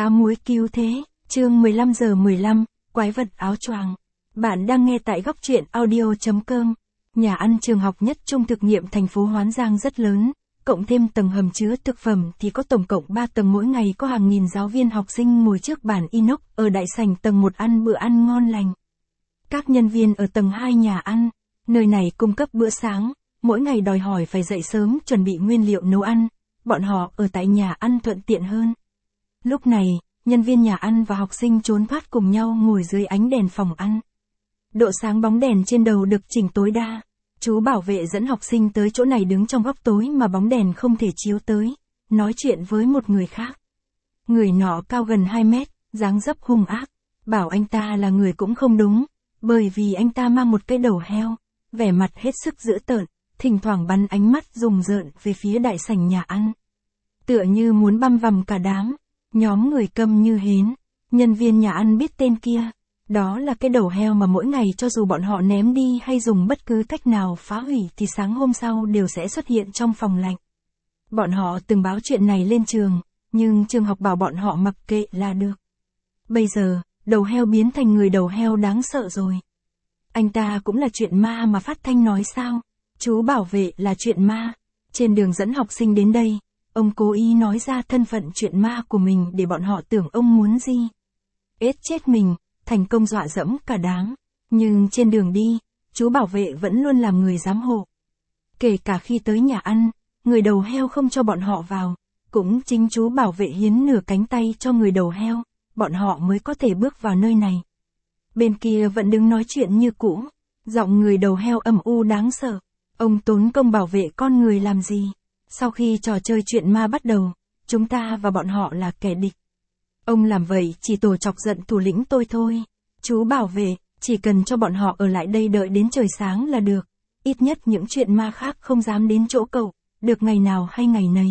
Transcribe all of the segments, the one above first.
Cá muối cứu thế, chương 15:15, quái vật áo choàng. Bạn đang nghe tại góc truyện audio.com. Nhà ăn trường học nhất trung thực nghiệm thành phố Hoán Giang rất lớn, cộng thêm tầng hầm chứa thực phẩm thì có tổng cộng 3 tầng, mỗi ngày có hàng nghìn giáo viên học sinh ngồi trước bàn inox ở đại sảnh tầng 1 ăn bữa ăn ngon lành. Các nhân viên ở tầng 2 nhà ăn, nơi này cung cấp bữa sáng, mỗi ngày đòi hỏi phải dậy sớm chuẩn bị nguyên liệu nấu ăn, bọn họ ở tại nhà ăn thuận tiện hơn. Lúc này, nhân viên nhà ăn và học sinh trốn thoát cùng nhau ngồi dưới ánh đèn phòng ăn. Độ sáng bóng đèn trên đầu được chỉnh tối đa. Chú bảo vệ dẫn học sinh tới chỗ này đứng trong góc tối mà bóng đèn không thể chiếu tới, nói chuyện với một người khác. Người nọ cao gần 2 mét, dáng dấp hung ác. Bảo anh ta là người cũng không đúng, bởi vì anh ta mang một cái đầu heo, vẻ mặt hết sức dữ tợn, thỉnh thoảng bắn ánh mắt rùng rợn về phía đại sảnh nhà ăn. Tựa như muốn băm vằm cả đám. Nhóm người câm như hến, nhân viên nhà ăn biết tên kia, đó là cái đầu heo mà mỗi ngày cho dù bọn họ ném đi hay dùng bất cứ cách nào phá hủy thì sáng hôm sau đều sẽ xuất hiện trong phòng lạnh. Bọn họ từng báo chuyện này lên trường, nhưng trường học bảo bọn họ mặc kệ là được. Bây giờ, đầu heo biến thành người đầu heo đáng sợ rồi. Anh ta cũng là chuyện ma mà phát thanh nói sao? Chú bảo vệ là chuyện ma. Trên đường dẫn học sinh đến đây, ông cố ý nói ra thân phận chuyện ma của mình để bọn họ tưởng ông muốn gì. Ết chết mình, thành công dọa dẫm cả đám. Nhưng trên đường đi, chú bảo vệ vẫn luôn làm người giám hộ. Kể cả khi tới nhà ăn, người đầu heo không cho bọn họ vào, cũng chính chú bảo vệ hiến nửa cánh tay cho người đầu heo, bọn họ mới có thể bước vào nơi này. Bên kia vẫn đứng nói chuyện như cũ, giọng người đầu heo âm u đáng sợ. Ông tốn công bảo vệ con người làm gì? Sau khi trò chơi chuyện ma bắt đầu, chúng ta và bọn họ là kẻ địch. Ông làm vậy chỉ tổ chọc giận thủ lĩnh tôi thôi. Chú bảo vệ, chỉ cần cho bọn họ ở lại đây đợi đến trời sáng là được. Ít nhất những chuyện ma khác không dám đến chỗ cậu, được ngày nào hay ngày nấy.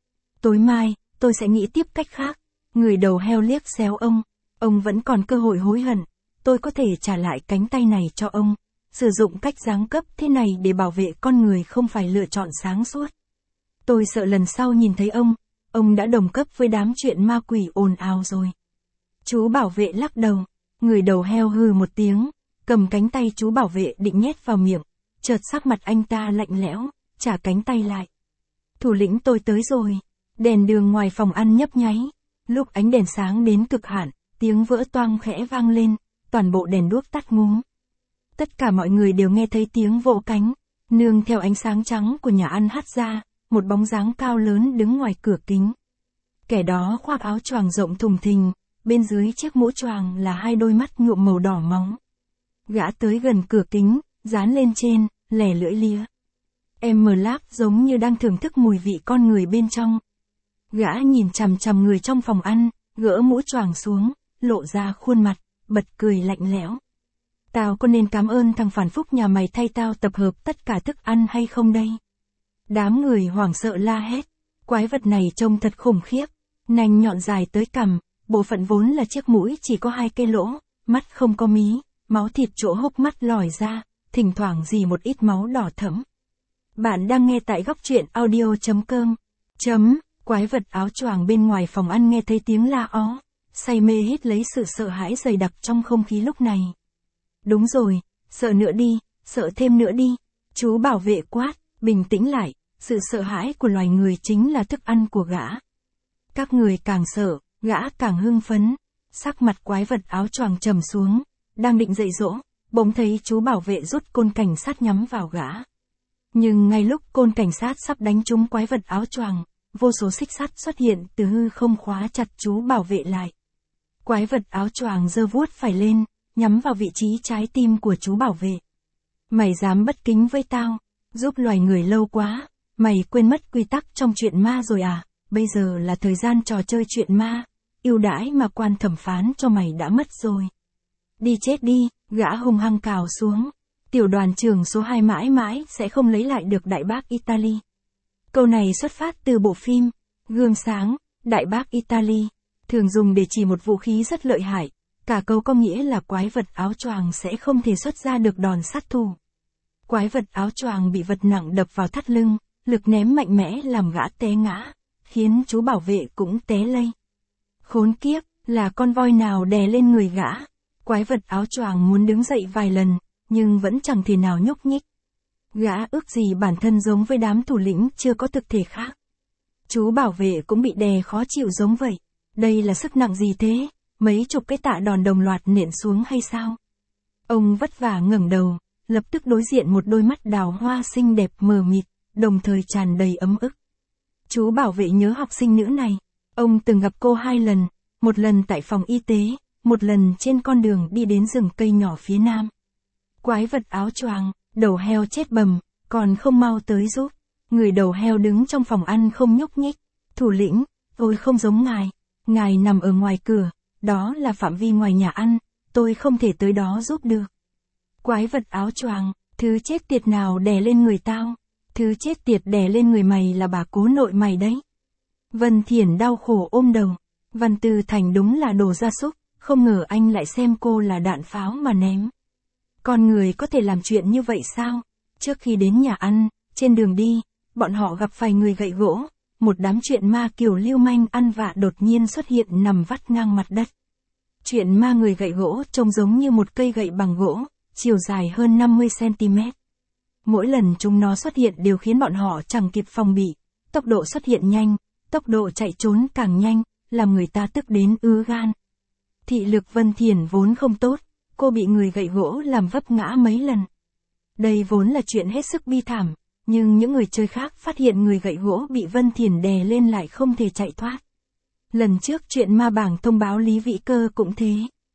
Tối mai, tôi sẽ nghĩ tiếp cách khác. Người đầu heo liếc xéo ông vẫn còn cơ hội hối hận. Tôi có thể trả lại cánh tay này cho ông. Sử dụng cách giáng cấp thế này để bảo vệ con người không phải lựa chọn sáng suốt. Tôi sợ lần sau nhìn thấy ông đã đồng cấp với đám chuyện ma quỷ ồn ào rồi. Chú bảo vệ lắc đầu, người đầu heo hừ một tiếng, cầm cánh tay chú bảo vệ định nhét vào miệng, chợt sắc mặt anh ta lạnh lẽo, trả cánh tay lại. Thủ lĩnh tôi tới rồi, đèn đường ngoài phòng ăn nhấp nháy, lúc ánh đèn sáng đến cực hạn, tiếng vỡ toang khẽ vang lên, toàn bộ đèn đuốc tắt ngúm. Tất cả mọi người đều nghe thấy tiếng vỗ cánh, nương theo ánh sáng trắng của nhà ăn hắt ra. Một bóng dáng cao lớn đứng ngoài cửa kính. Kẻ đó khoác áo choàng rộng thùng thình, bên dưới chiếc mũ choàng là 2 đôi mắt nhuộm màu đỏ máu. Gã tới gần cửa kính, dán lên trên, lẻ lưỡi lia. Em mờ láp giống như đang thưởng thức mùi vị con người bên trong. Gã nhìn chằm chằm người trong phòng ăn, gỡ mũ choàng xuống, lộ ra khuôn mặt, bật cười lạnh lẽo. Tao có nên cảm ơn thằng phản phúc nhà mày thay tao tập hợp tất cả thức ăn hay không đây? Đám người hoảng sợ la hét, quái vật này trông thật khủng khiếp, nanh nhọn dài tới cằm, bộ phận vốn là chiếc mũi chỉ có 2 cái lỗ, mắt không có mí, máu thịt chỗ hốc mắt lòi ra, thỉnh thoảng rỉ một ít máu đỏ thẫm. Bạn đang nghe tại góc truyện audio.com. Quái vật áo choàng bên ngoài phòng ăn nghe thấy tiếng la ó, say mê hít lấy sự sợ hãi dày đặc trong không khí lúc này. Đúng rồi, sợ nữa đi, sợ thêm nữa đi, chú bảo vệ quát. Bình tĩnh lại, sự sợ hãi của loài người chính là thức ăn của gã. Các người càng sợ, gã càng hưng phấn. Sắc mặt quái vật áo choàng trầm xuống, đang định dạy dỗ, bỗng thấy chú bảo vệ rút côn cảnh sát nhắm vào gã. Nhưng ngay lúc côn cảnh sát sắp đánh trúng quái vật áo choàng, vô số xích sắt xuất hiện từ hư không khóa chặt chú bảo vệ lại. Quái vật áo choàng giơ vuốt phải lên, nhắm vào vị trí trái tim của chú bảo vệ. Mày dám bất kính với tao? Giúp loài người lâu quá, mày quên mất quy tắc trong chuyện ma rồi à? Bây giờ là thời gian trò chơi chuyện ma, ưu đãi mà quan thẩm phán cho mày đã mất rồi. Đi chết đi, gã hung hăng cào xuống. Tiểu đoàn trưởng số 2 mãi mãi sẽ không lấy lại được Đại Bác Italy. Câu này xuất phát từ bộ phim Gương Sáng, Đại Bác Italy, thường dùng để chỉ một vũ khí rất lợi hại. Cả câu có nghĩa là quái vật áo choàng sẽ không thể xuất ra được đòn sát thủ. Quái vật áo choàng bị vật nặng đập vào thắt lưng, lực ném mạnh mẽ làm gã té ngã, khiến chú bảo vệ cũng té lây. Khốn kiếp, là con voi nào đè lên người gã. Quái vật áo choàng muốn đứng dậy vài lần, nhưng vẫn chẳng thể nào nhúc nhích. Gã ước gì bản thân giống với đám thủ lĩnh chưa có thực thể khác. Chú bảo vệ cũng bị đè khó chịu giống vậy. Đây là sức nặng gì thế? Mấy chục cái tạ đòn đồng loạt nện xuống hay sao? Ông vất vả ngẩng đầu, lập tức đối diện một đôi mắt đào hoa xinh đẹp mờ mịt, đồng thời tràn đầy ấm ức. Chú bảo vệ nhớ học sinh nữ này. Ông từng gặp cô 2 lần, một lần tại phòng y tế, một lần trên con đường đi đến rừng cây nhỏ phía nam. Quái vật áo choàng, đầu heo chết bầm, còn không mau tới giúp. Người đầu heo đứng trong phòng ăn không nhúc nhích. Thủ lĩnh, tôi không giống ngài. Ngài nằm ở ngoài cửa, đó là phạm vi ngoài nhà ăn, tôi không thể tới đó giúp được. Quái vật áo choàng, thứ chết tiệt nào đè lên người tao? Thứ chết tiệt đè lên người mày là bà cố nội mày đấy. Vân Thiển đau khổ ôm đầu. Văn Tư Thành đúng là đồ gia súc, không ngờ anh lại xem cô là đạn pháo mà ném. Con người có thể làm chuyện như vậy sao? Trước khi đến nhà ăn, trên đường đi, bọn họ gặp phải người gậy gỗ, một đám chuyện ma kiểu lưu manh ăn vạ đột nhiên xuất hiện nằm vắt ngang mặt đất. Chuyện ma người gậy gỗ trông giống như một cây gậy bằng gỗ, chiều dài hơn 50 cm. Mỗi lần chúng nó xuất hiện đều khiến bọn họ chẳng kịp phòng bị, tốc độ xuất hiện nhanh, tốc độ chạy trốn càng nhanh, làm người ta tức đến ứ gan. Thị lực Vân Thiển vốn không tốt, cô bị người gậy gỗ làm vấp ngã mấy lần. Đây vốn là chuyện hết sức bi thảm, nhưng những người chơi khác phát hiện người gậy gỗ bị Vân Thiển đè lên lại không thể chạy thoát. Lần trước chuyện ma bảng thông báo Lý Vĩ Cơ cũng thế.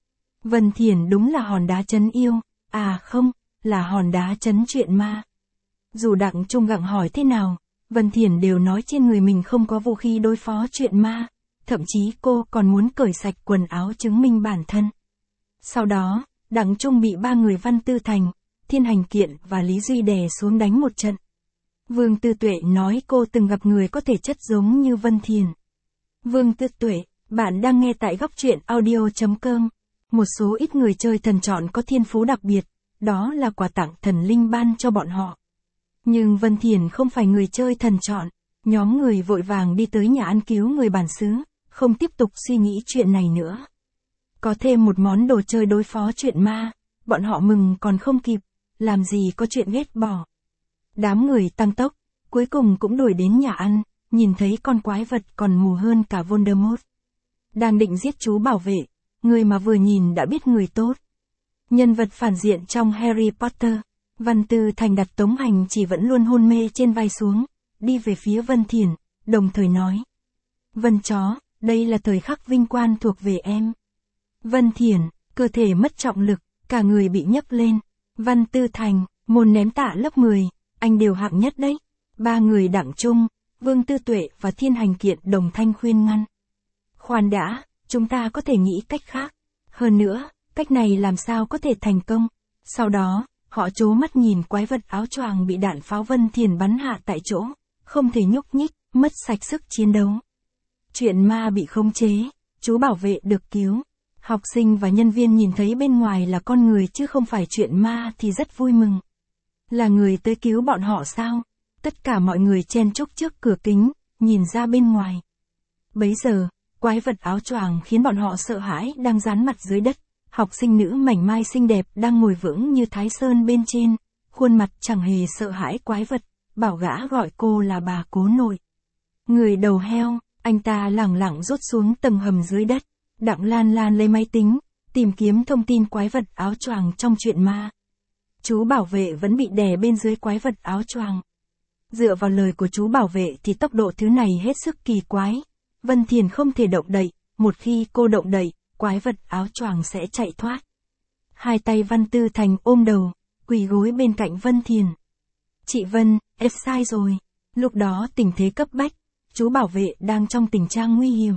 Vân Thiển đúng là hòn đá trấn yêu, à không, là hòn đá trấn chuyện ma. Dù Đặng Trung gặng hỏi thế nào, Vân Thiển đều nói trên người mình không có vũ khí đối phó chuyện ma, thậm chí cô còn muốn cởi sạch quần áo chứng minh bản thân. Sau đó, Đặng Trung bị 3 người Văn Tư Thành, Thiên Hành Kiện và Lý Duy đè xuống đánh một trận. Vương Tư Tuệ nói cô từng gặp người có thể chất giống như Vân Thiển. Vương Tư Tuệ, bạn đang nghe tại góc truyện audio.com. Một số ít người chơi thần chọn có thiên phú đặc biệt, đó là quà tặng thần linh ban cho bọn họ. Nhưng Vân Thiển không phải người chơi thần chọn, nhóm người vội vàng đi tới nhà ăn cứu người bản xứ, không tiếp tục suy nghĩ chuyện này nữa. Có thêm một món đồ chơi đối phó chuyện ma, bọn họ mừng còn không kịp, làm gì có chuyện ghét bỏ. Đám người tăng tốc, cuối cùng cũng đuổi đến nhà ăn, nhìn thấy con quái vật còn mù hơn cả Voldemort. Đang định giết chú bảo vệ, người mà vừa nhìn đã biết người tốt. Nhân vật phản diện trong Harry Potter, Văn Tư Thành đặt tống hành chỉ vẫn luôn hôn mê trên vai xuống, đi về phía Vân Thiển, đồng thời nói. Vân chó, đây là thời khắc vinh quang thuộc về em. Vân Thiển, cơ thể mất trọng lực, cả người bị nhấc lên. Văn Tư Thành, môn ném tạ lớp 10, anh đều hạng nhất đấy. 3 người Đặng Trung, Vương Tư Tuệ và Thiên Hành Kiện đồng thanh khuyên ngăn. Khoan đã, chúng ta có thể nghĩ cách khác. Hơn nữa, cách này làm sao có thể thành công. Sau đó, họ trố mắt nhìn quái vật áo choàng bị đạn pháo Vân Thiển bắn hạ tại chỗ, không thể nhúc nhích, mất sạch sức chiến đấu. Chuyện ma bị khống chế, chú bảo vệ được cứu. Học sinh và nhân viên nhìn thấy bên ngoài là con người chứ không phải chuyện ma thì rất vui mừng. Là người tới cứu bọn họ sao? Tất cả mọi người chen chúc trước cửa kính, nhìn ra bên ngoài. Bấy giờ, quái vật áo choàng khiến bọn họ sợ hãi đang dán mặt dưới đất. Học sinh nữ mảnh mai xinh đẹp đang ngồi vững như Thái Sơn bên trên, khuôn mặt chẳng hề sợ hãi quái vật, bảo gã gọi cô là bà cố nội. Người đầu heo, anh ta lẳng lặng rút xuống tầng hầm dưới đất. Đặng Lan Lan lấy máy tính, tìm kiếm thông tin quái vật áo choàng trong chuyện ma. Chú bảo vệ vẫn bị đè bên dưới quái vật áo choàng. Dựa vào lời của chú bảo vệ thì tốc độ thứ này hết sức kỳ quái. Vân Thiển không thể động đậy, một khi cô động đậy, quái vật áo choàng sẽ chạy thoát. Hai tay Văn Tư Thành ôm đầu, quỳ gối bên cạnh Vân Thiển. Chị Vân, em sai rồi. Lúc đó tình thế cấp bách, chú bảo vệ đang trong tình trạng nguy hiểm.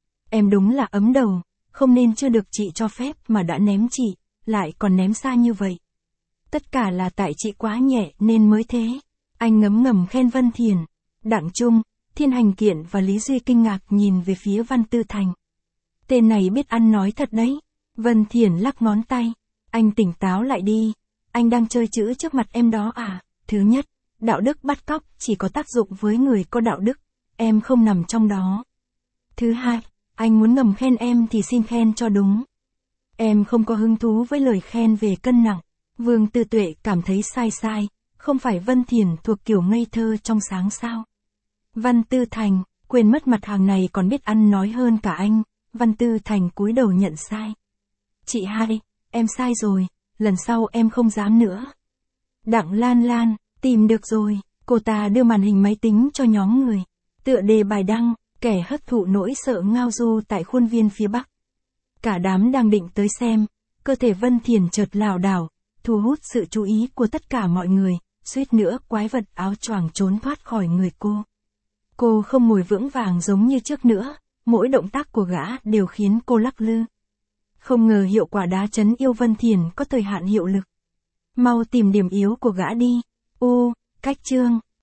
Em đúng là ấm đầu, không nên chưa được chị cho phép mà đã ném chị, lại còn ném xa như vậy. Tất cả là tại chị quá nhẹ nên mới thế. Anh ngấm ngầm khen Vân Thiển. Đặng Trung, Thiên Hành Kiện và Lý Duy kinh ngạc nhìn về phía Văn Tư Thành. Tên này biết ăn nói thật đấy. Vân Thiển lắc ngón tay. Anh tỉnh táo lại đi. Anh đang chơi chữ trước mặt em đó à? Thứ nhất, đạo đức bắt cóc chỉ có tác dụng với người có đạo đức. Em không nằm trong đó. Thứ hai, Anh muốn ngầm khen em thì xin khen cho đúng. Em không có hứng thú với lời khen về cân nặng. Vương Tư Tuệ cảm thấy sai, không phải Vân Thiển thuộc kiểu ngây thơ trong sáng sao? Văn Tư Thành, quên mất mặt hàng này còn biết ăn nói hơn cả anh. Văn Tư Thành cúi đầu nhận sai. Chị hai, em sai rồi, lần sau em không dám nữa. Đặng Lan Lan, tìm được rồi, cô ta đưa màn hình máy tính cho nhóm người. Tựa đề bài đăng, kẻ hất thụ nỗi sợ ngao du tại khuôn viên phía Bắc. Cả đám đang định tới xem, cơ thể Vân Thiển chợt lảo đảo, thu hút sự chú ý của tất cả mọi người, suýt nữa quái vật áo choàng trốn thoát khỏi người cô. Cô không ngồi vững vàng giống như trước nữa, mỗi động tác của gã đều khiến cô lắc lư. Không ngờ hiệu quả đá chấn yêu Vân Thiển có thời hạn hiệu lực. Mau tìm điểm yếu của gã đi. Cách chương.